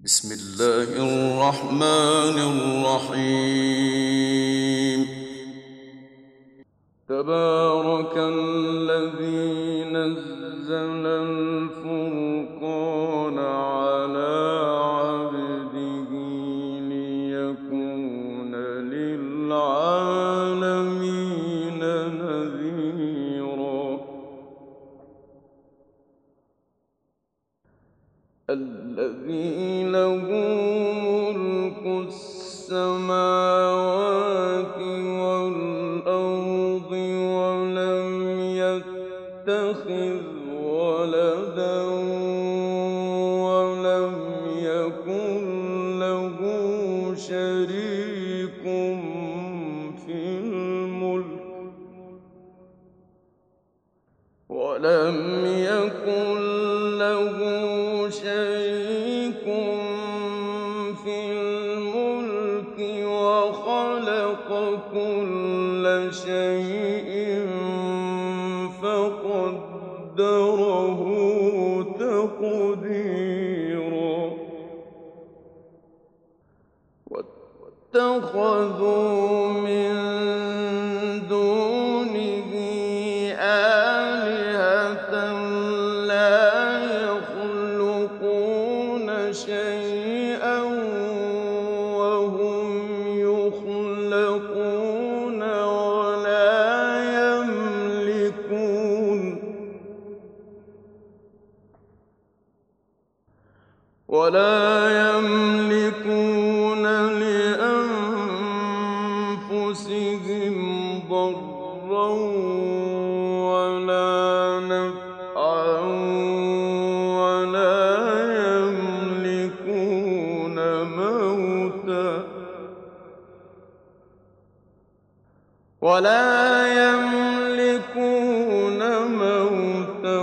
بسم الله الرحمن الرحيم. تبارك الذي نزل الفرقان على عبده ليكون للعالمين نذيرا. الذي له ملك السماوات والأرض ولم يتخذ ولدا ولم يكن له شريك في الملك وخلق كل شيء فقدره تقديرا. واتخذوا من دونه آلهة لا يخلقون شيئا وهم يخلقون ولا يملكون لأنفسهم ضرا ولا نفعا ولا يملكون موتا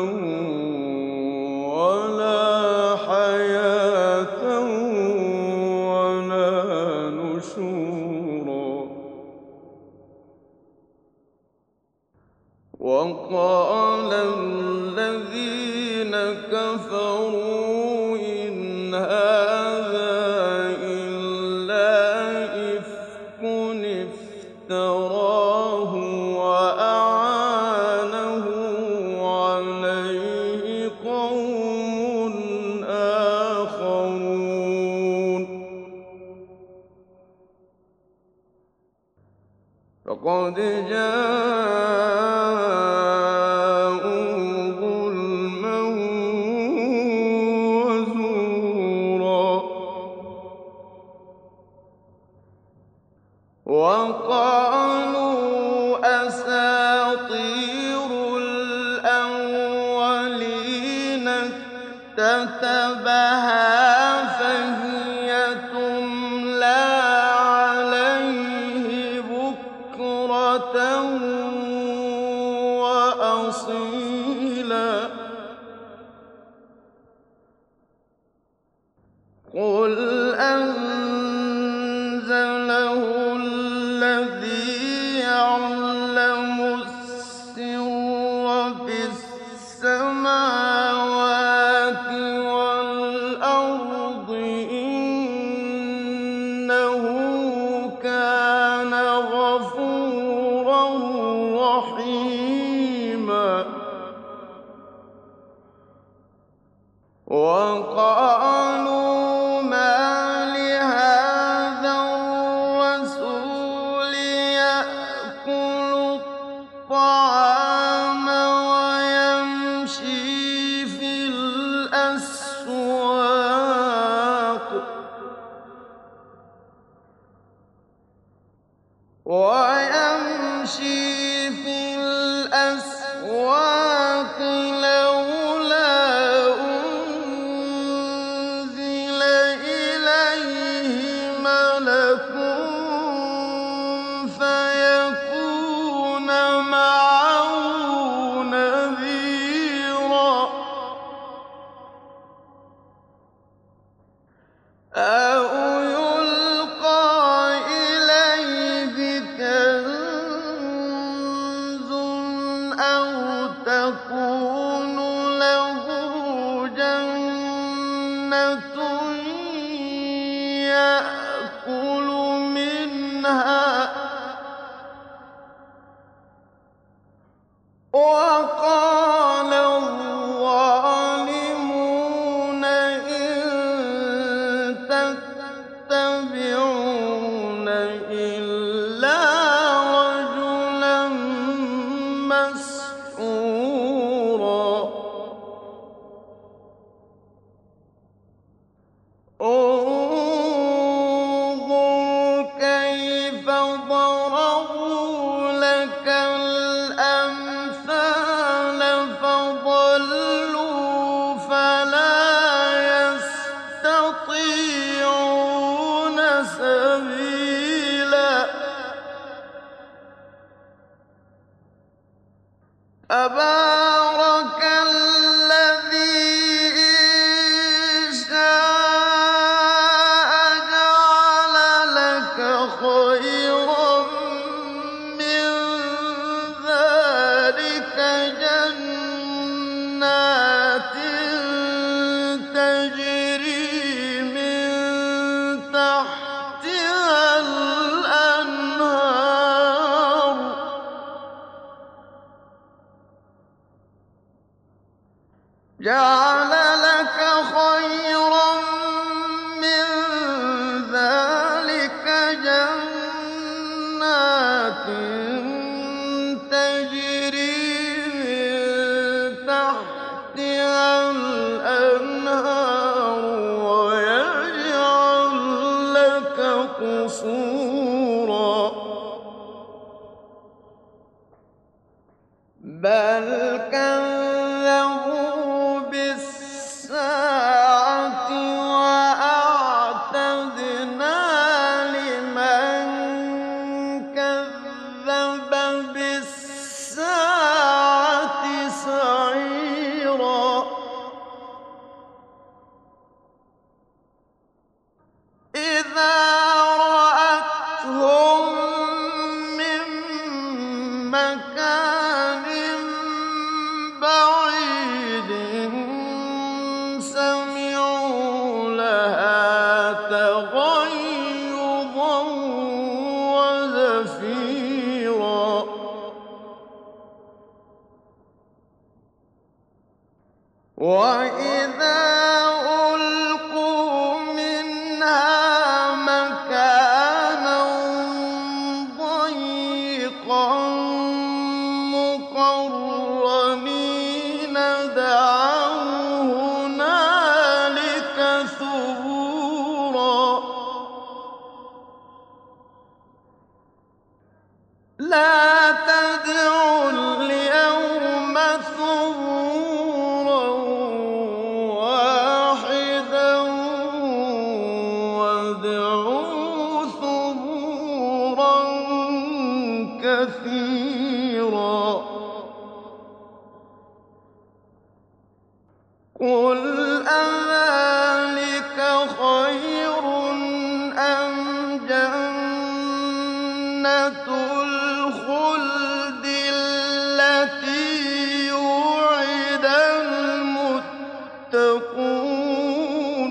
ولا حياة ولا نشورا. وقال الذين كفروا إن هذا إلا إفك افتراه وأعانه عليه قوم آخرون. فقد جاءوا ظلما وزورا. وقالوا أساطير الأولين اكتتبها فهي تملى عليه بكرة وأصيلا. قل أنزله الذي يعلم السر في السماوات والأرض إنه كان غفورا رحيما. وقالوا ما لهذا الرسول يأكل الطعام ويمشي في الأسواق لولا أنزل إليه ملك فيكون معه نذيرا. أو يلقى إليه كنز أو تكون له جنة تبارك الذي إن شاء جعل لك خيرا من ذلك جنات تجري من تحتها الأنهار جعل لك خيرا من ذلك جنات تجري من تحتها الأنهار ويجعل لك قصورا بل كذبوا بالساعة وأعتدنا لمن كذب بالساعة سعيرا إذا رأتهم من مكان بعيد سمعوا لها تغيظا وزفيرا وإذا ألقوا منها مكانا ضيقا مقرنين دعوا هنالك ثبورا لا تدعوا اليوم ثبورا واحدا وادعوا ثبورا كثيرا قل أذلك خير أم جنة الخلد التي وعد المتقون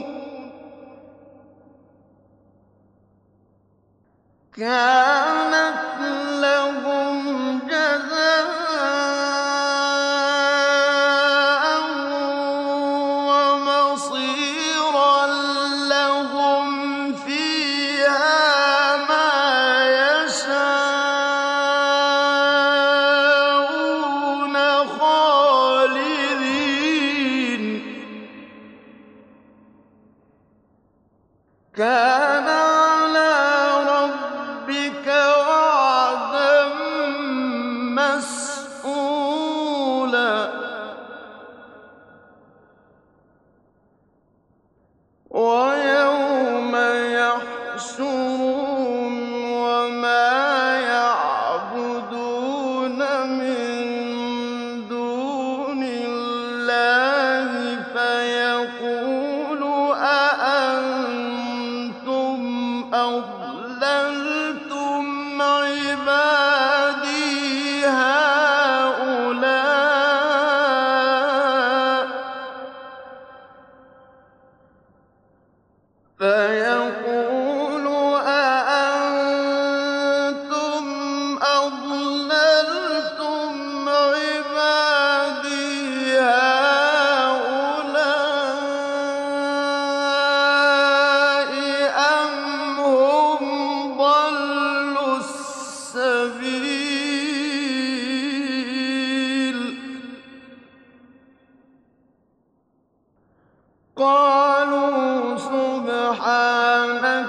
كانت لهم جزاء ومصيرا لهم فيها ما يشاءون خالدين كان على ربك وعدا مسئولا ويوم يحشرهم وما يعبدون من دون الله فيقول أأنتم أضللتم عبادي هؤلاء فيقول أأنتم أضللتم عبادي هؤلاء أم هم ضلوا السبيل قالوا سبحانك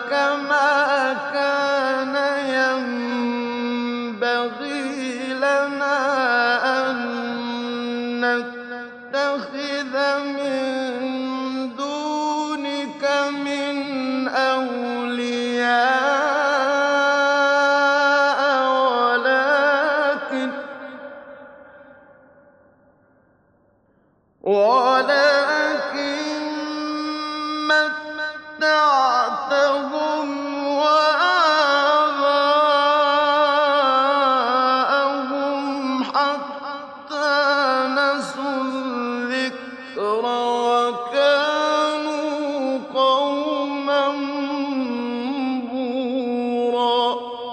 اتَّبَعْتَهُمْ وَآبَاءَهُمْ حَتَّىٰ نَسُوا الذِّكْرَ وَكَانُوا قَوْمًا بُورًا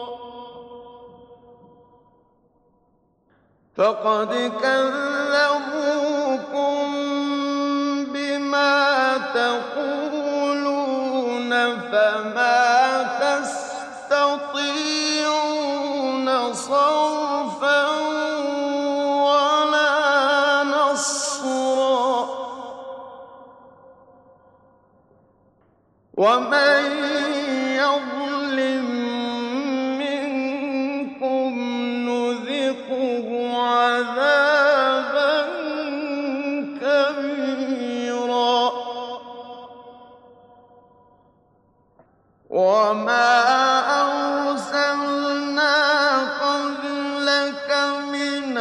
فَقَدْ كَذَّبُوكُم بِمَا تَقُولُونَ فَمَا تَسْتَطِيعُونَ صَرْفًا وَلَا نَصْرًا ۚ وَمَن يَظْلِم مِّنكُمْ نُذِقْهُ عَذَابًا كَبِيرًا وَمَا أَرْسَلْنَا قَبْلَكَ مِنَ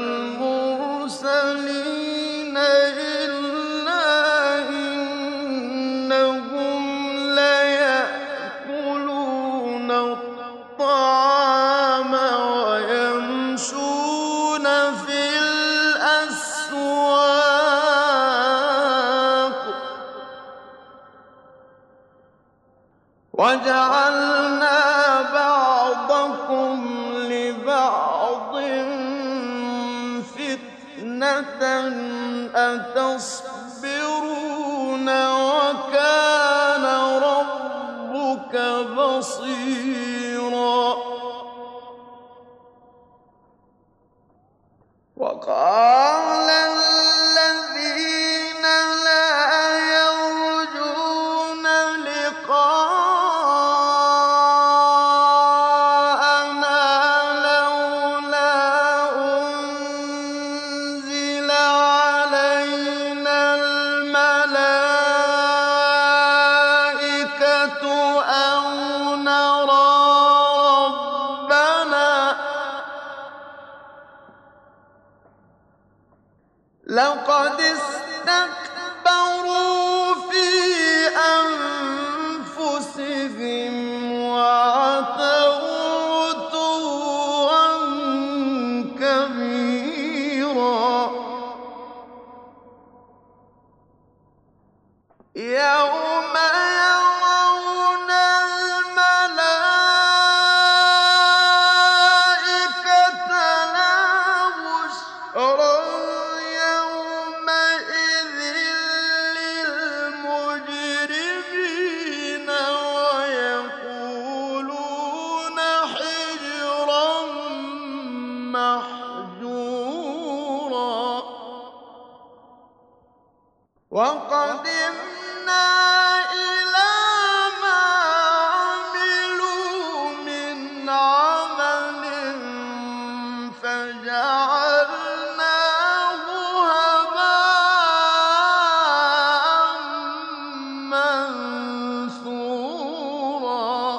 الْمُرْسَلِينَ إِلَّا إِنَّهُمْ لَيَأْكُلُونَ الطَّعَامَ وَيَمْشُونَ فِي الْأَسْوَاقِ ۗ وَجَعَلْنَا بَعْضَكُمْ لِبَعْضٍ فِتْنَةً أَتَصْبِرُونَ ۗ وَكَانَ رَبُّكَ بَصِيرًا وَقَالَ الَّذِينَ لَا يَرْجُونَ لِقَاءَنَا لَوْلَا أُنزِلَ عَلَيْنَا الْمَلَائِكَةُ أَوْ نَرَىٰ رَبَّنَا ۗ لَقَدِ اسْتَكْبَرُوا فِي أَنفُسِهِمْ وَعَتَوْا عُتُوًّا كَبِيرًا يَوْمَ يَرَوْنَ الْمَلَائِكَةَ لَا بُشْرَىٰ يَوْمَئِذٍ لِّلْمُجْرِمِينَ وَيَقُولُونَ حِجْرًا مَّحْجُورًا وَقَدِمْنَا إِلَىٰ مَا عَمِلُوا مِنْ عَمَلٍ فَجَعَلْنَاهُ هَبَاءً مَّنثُورًا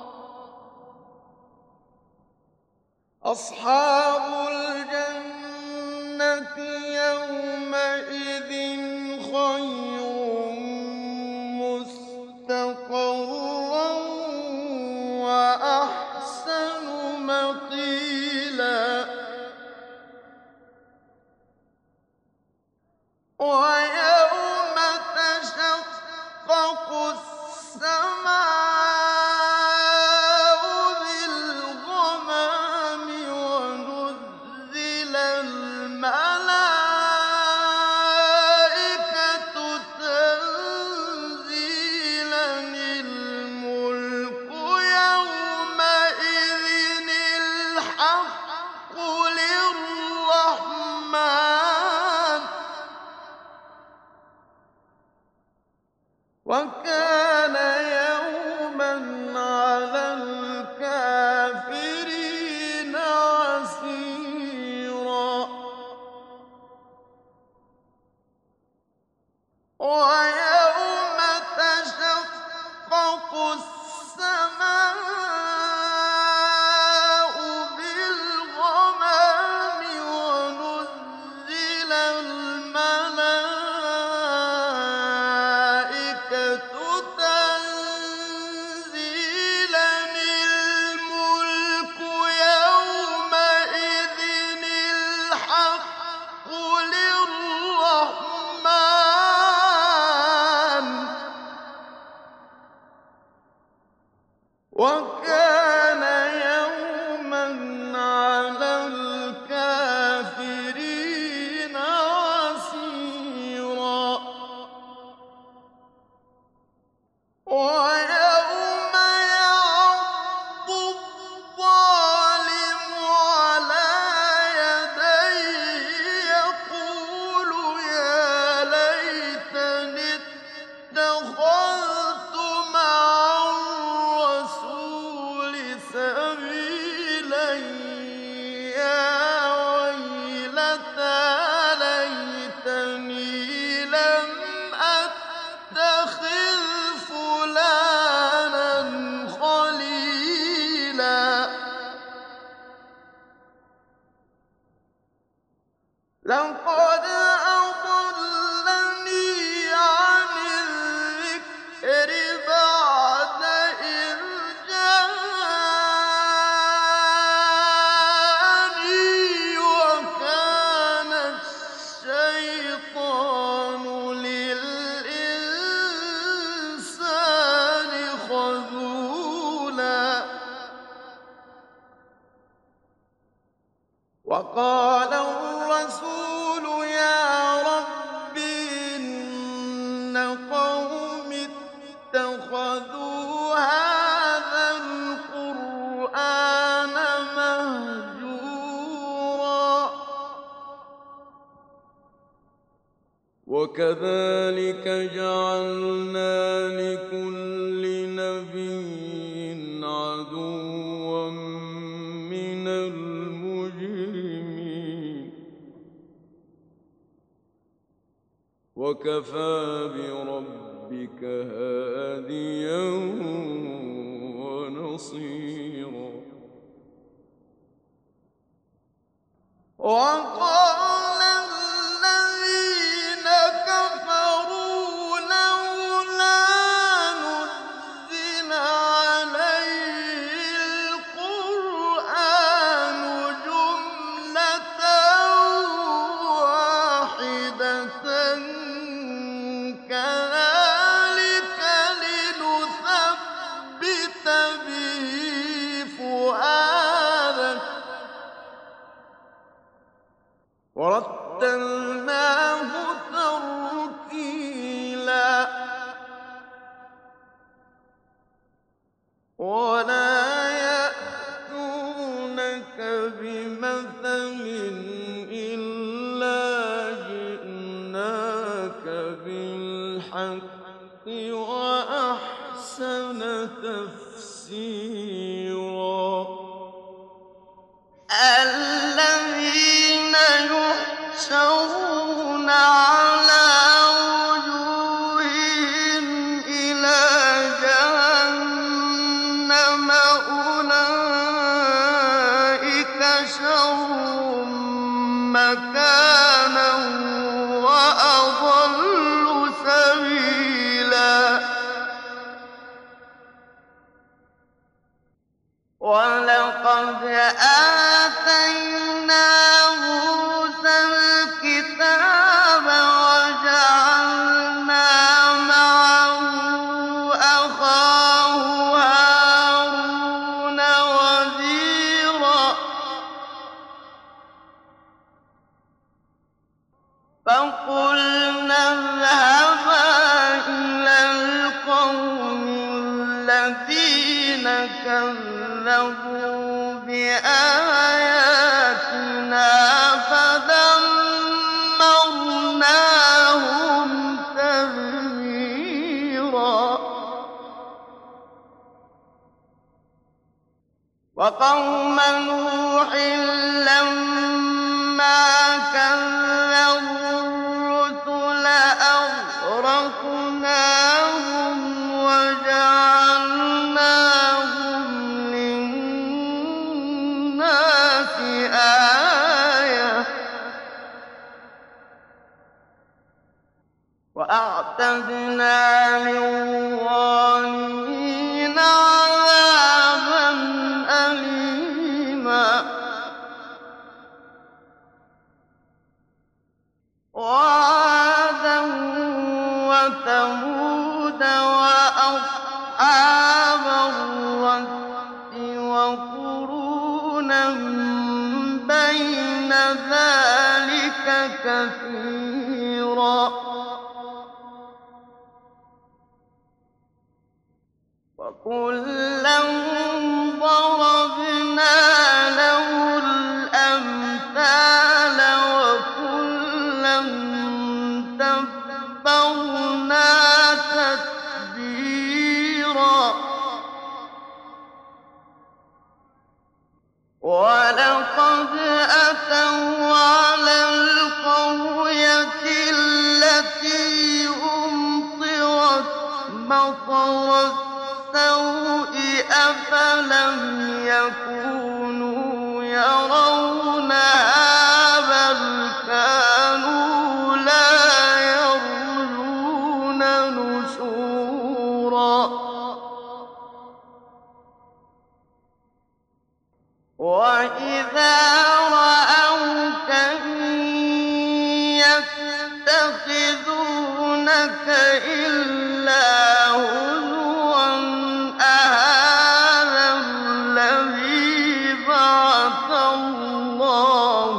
أَصْحَابُ الْجَنَّةِ يَوْمَئِذٍ خَيْرٌ مُّسْتَقَرًّا وَأَحْسَنُ مَقِيلًا وَيَوْمَ تَشَقَّقُ السَّمَاءُ بِالْغَمَامِ وَنُزِّلَ الْمَلَائِكَةُ تَنزِيلًا الْمُلْكُ يَوْمَئِذٍ الْحَقُّ لِلرَّحْمَٰنِ ۚ وَكَانَ يَوْمًا عَلَى الْكَافِرِينَ عَسِيرًا وَيَوْمَ تَشَقَّقُ السَّمَاءُ بِالْغَمَامِ وَنُزِّلَ الْمَلَائِكَةُ تَنزِيلًا وَكَانَ يَوْمًا عَلَى الْكَافِرِينَ عَسِيرًا وَيَوْمَ يَعَضُّ الظَّالِمُ عَلَىٰ يَدَيْهِ يَقُولُ يَا لَيْتَنِي اتَّخَذْتُ مَعَ الرَّسُولِ سَبِيلًا يَا وَيْلَتَىٰ لَيْتَنِي لَمْ أَتَّخِذْ فُلَانًا خَلِيلًا لَّقَدْ أَضَلَّنِي عَنِ الذِّكْرِ بَعْدَ إِذْ جَاءَنِي وَكَانَ الشَّيْطَانُ لِلْإِنسَانِ خَذُولًا وَقَالَ الرَّسُولُ يَا رَبِّ إِنَّ قَوْمِي اتَّخَذُوا هَٰذَا الْقُرْآنَ مَهْجُورًا وَكَذَٰلِكَ جَعَلْنَا لِكُلِّ نَبِيٍّ عَدُوًّا مِّنَ الْمُجْرِمِينَ وَكَفَىٰ بِرَبِّكَ هَادِيًا وَنَصِيرًا وَقَالَ الَّذِينَ كَفَرُوا لَوْلَا نُزِّلَ عَلَيْهِ الْقُرْآنُ جُمْلَةً وَاحِدَةً كَذَٰلِكَ لِنُثَبِّتَ بِهِ فُؤَادَكَ وَرَتَّلْنَاهُ تَرْتِيلًا وَلَا يَأْتُونَكَ بِمَثَلٍ إِلَّا جِئْنَاكَ بِالْحَقِّ وَأَحْسَنَ تَفْسِيرًا الَّذِينَ يُحْشَرُونَ عَلَىٰ وُجُوهِهِمْ إِلَىٰ جَهَنَّمَ أُولَٰئِكَ شَرٌّ مَّكَانًا وَأَضَلُّ سَبِيلًا وَلَقَدْ آتَيْنَا مُوسَى الْكِتَابَ وَجَعَلْنَا مَعَهُ أَخَاهُ هَارُونَ وَزِيرًا فَقُلْنَا اذْهَبَا إِلَى الْقَوْمِ الَّذِينَ كَذَّبُوا بِآيَاتِنَا فَدَمَّرْنَاهُمْ تَدْمِيرًا وَقَوْمَ نُوحٍ لَّمَّا كَذَّبُوا الرُّسُلَ أَغْرَقْنَاهُمْ وَجَعَلْنَاهُمْ لِلنَّاسِ آيَةً وَأَعْتَدْنَا لِلظَّالِمِينَ عَذَابًا أَلِيمًا وَعَادًا وَثَمُودَ وَأَصْحَابَ الرَّسِّ كثيرا وكلا ضربنا له الأمثال وكلا تبرنا تتبيرا ولقد أتوا على القرية التي أمطرت مطر السوء أفلم يكونوا يرونها بل كانوا لا يرجون نشورا وإذا رأوك إن يتخذونك إلا هزوا أهذا الذي بعث الله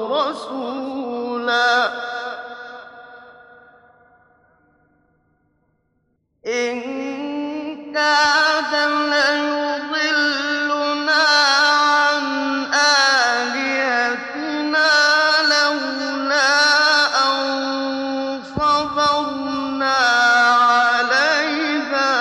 رسولا إن كاد ليضلنا عن آلهتنا لولا أن صبرنا عليها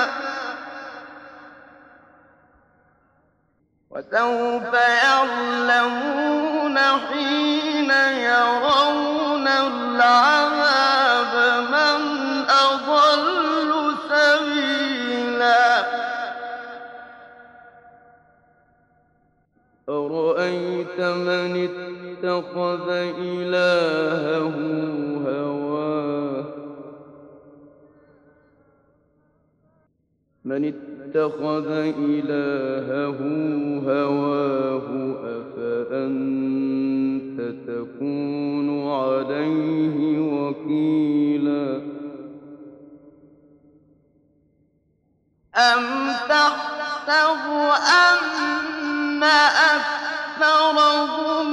وسوف يعلمون حين يرون العذاب من أضل سبيلا أرأيت من اتخذ إلهه هواه أفأنت تكون عليه وكيلا أم تحسب أن أكثرهم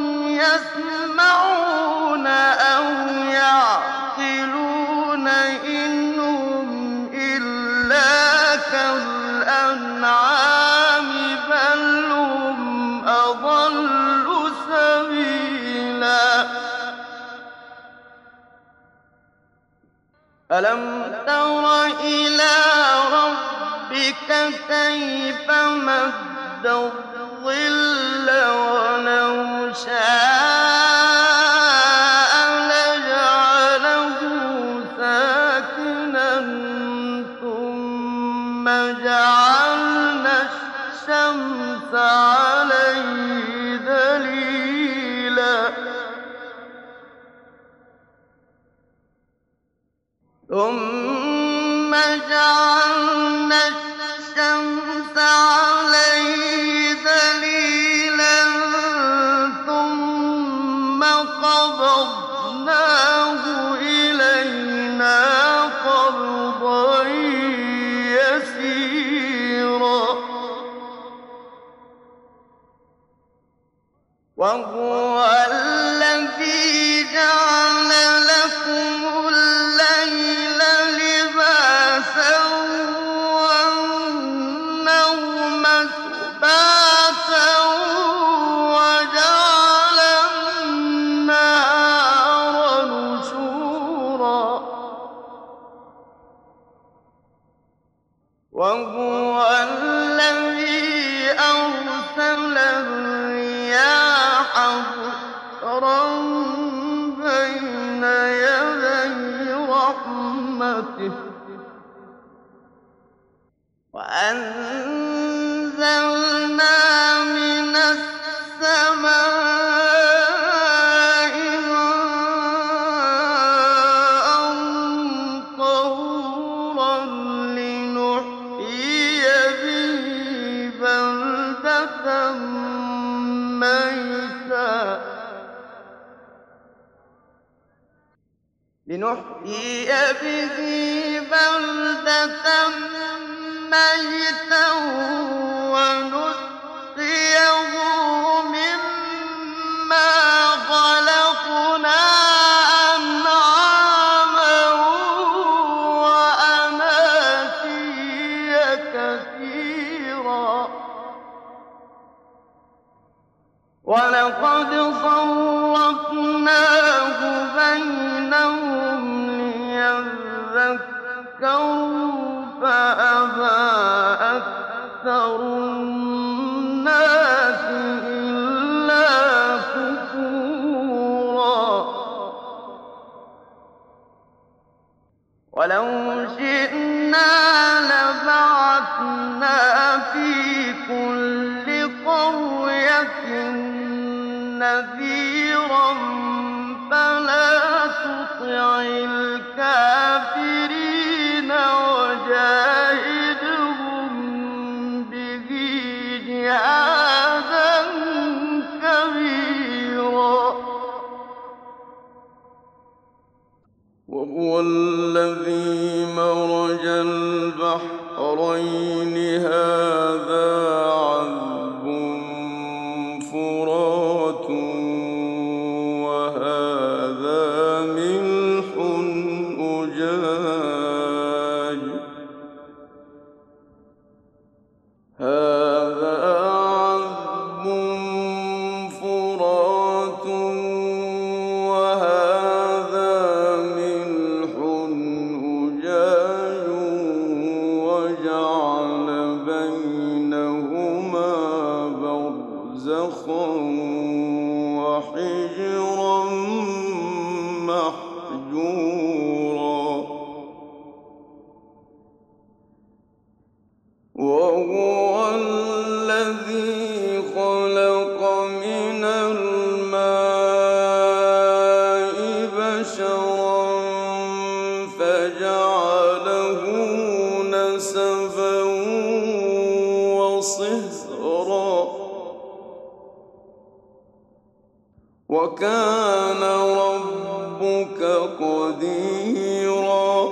يسمعون أو يعقلون إن هم إلا كالأنعام بل هم أضل سبيلا ألم تر إلى ربك كيف مد الظل ولو شاء لجعله ساكنا ثم جعلنا الشمس عليه دليلا ثم جعلنا الشمس عليه دليلا ثم قبضناه إلينا قبضا يسيرا وهو الذي جعل لكم الليل لباسا والنوم سباتا وجعل النهار نشورا وهو الذي أرسل الرياح بشرا بين يدي رحمته وأنزلنا من السماء ماء طهورا لنحيي به بلدة ميتا ميتا ونسقيه مما خلقنا كثيرا ولقد صرفناه بينهم ليذكروا فأبى أكثر الناس إلا كفورا ولو شئنا لبعثنا في كل قرية نذيرا فلا تطع الكافرين وجاهدهم به جهادا كبيرا وهو الذي مرج البحرين هذا عذب فرات وهذا ملح أجاج هذا عذب فرات وهذا ملح أجاج وجعل بينهما برزخا وحجرا محجورا وهو الذي خلق من الماء بشرا فجعله نسبا وصهرا وكان ربك قديرا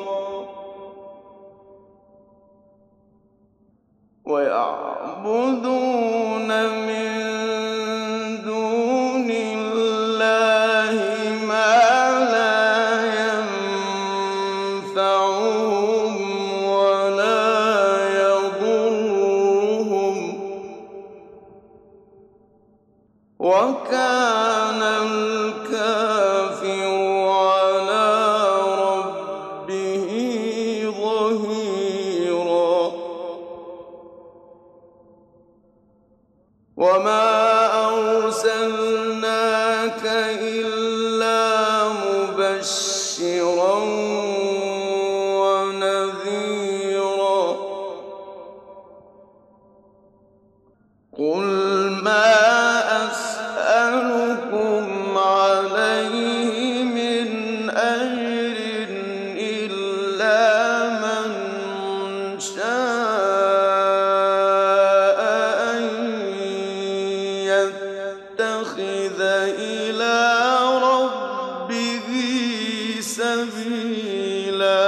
ويعبدون من دون الله ما لا ينفعهم ولا يضرهم وكان الكافر على ربه ظهيرا وما أرسلناك إلا مبشرا ونذيرا قل ما أسألكم عليه من أجر إلا من شاء أن يتخذ إلى ربه سبيلا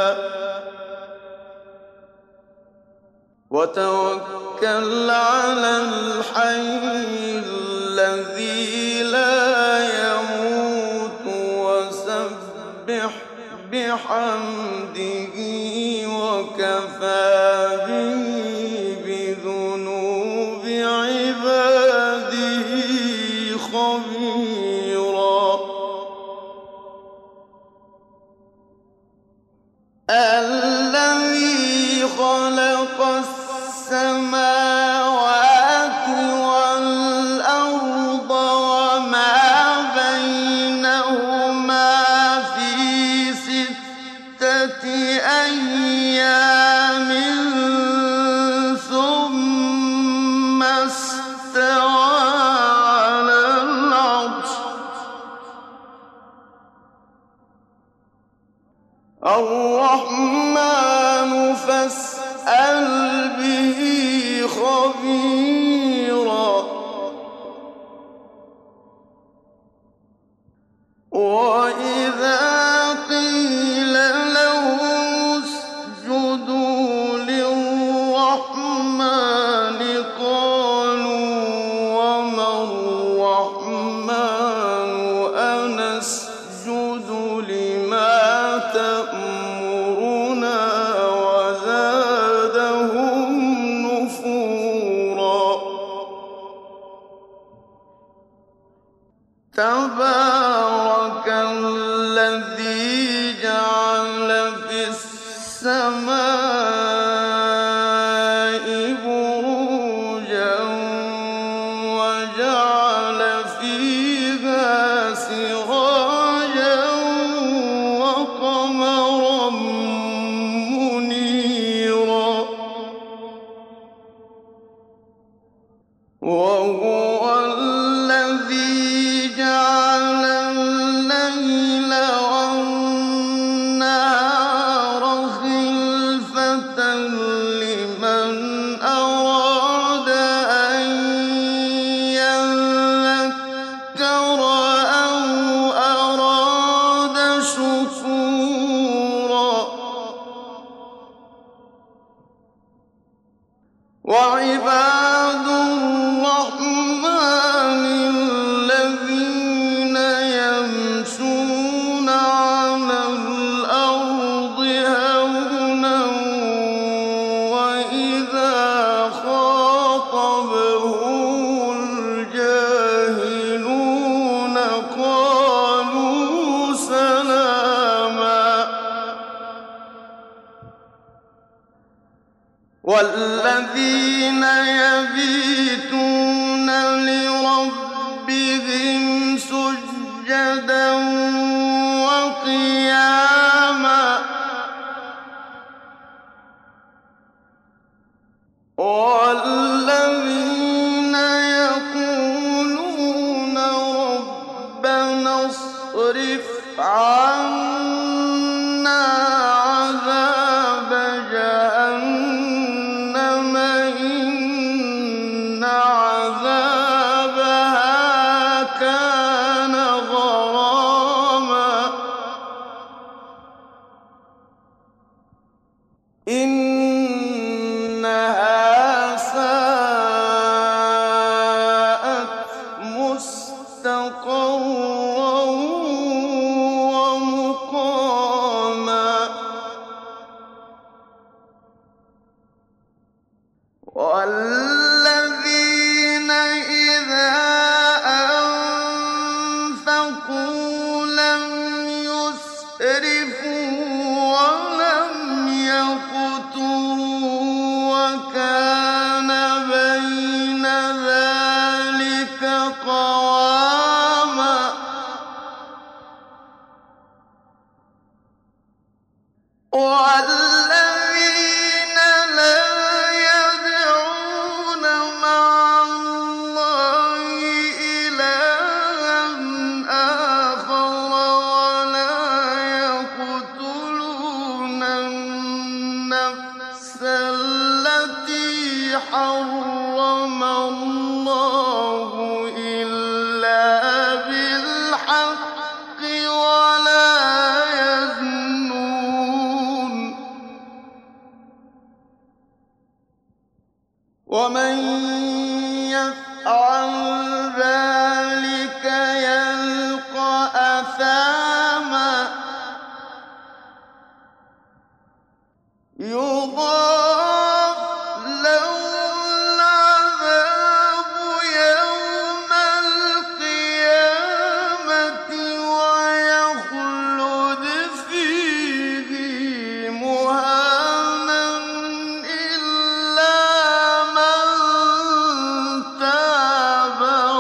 وتوكل على الحي الذي لا يموت وسبح بحمده وكفى به بذنوب عباده خبيرا الذي خلق السماوات والأرض وما بينهما في ستة تبارك الذي جعل في السماء بروجا وجعل فيها سراجا وقمرا منيرا وهو الذي جعل الليل والنهار خلفة لمن أراد أن يذكر أو أراد شكورا وعباد الرحمن الذين يمشون على الأرض هونا وإذا خاطبهم الجاهلون قالوا سلاما والذين يبيتون لربهم سجدا وقياما والذين يقولون ربنا اصرف عنا عذاب جهنم إن عذابها كان غراما إنها ساءت مستقرا ومقاما والذين إذا أنفقوا لم يسرفوا ولم يقتروا وكان بين ذلك قواما والذين لا يدعون مع الله إلها آخر ولا يقتلون النفس التي حرم الله إلا بالحق ولا يزنون ومن يفعل ذلك يلقى أثاما يضاعف له العذاب يوم القيامة ويخلد فيه مهانا إلا من تاب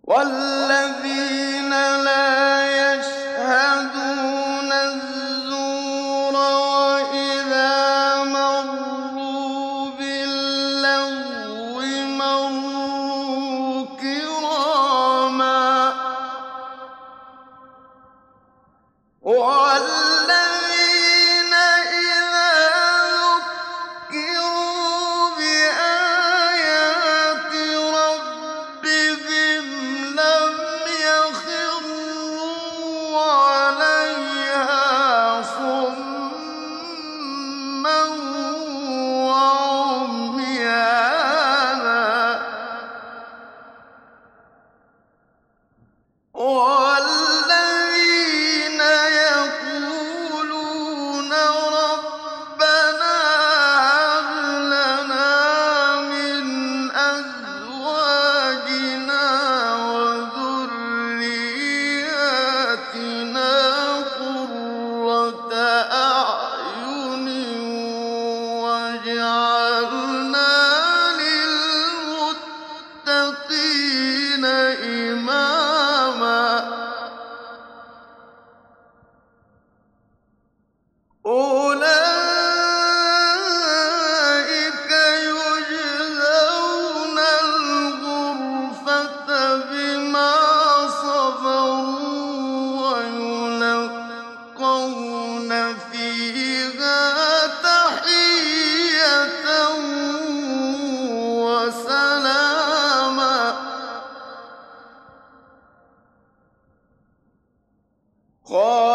والذين لا يشهدون الزور وإذا مروا باللغو مروا كراما والذين إذا ذكروا بآيات ربهم لم يخروا عليها صما وعميانا والذين يقولون ربنا هب لنا من أزواجنا وذرياتنا قرة أعين واجعلنا للمتقين إماما أولئك يجزون الغرفة بما صبروا ويلقون فيها تحية وسلاما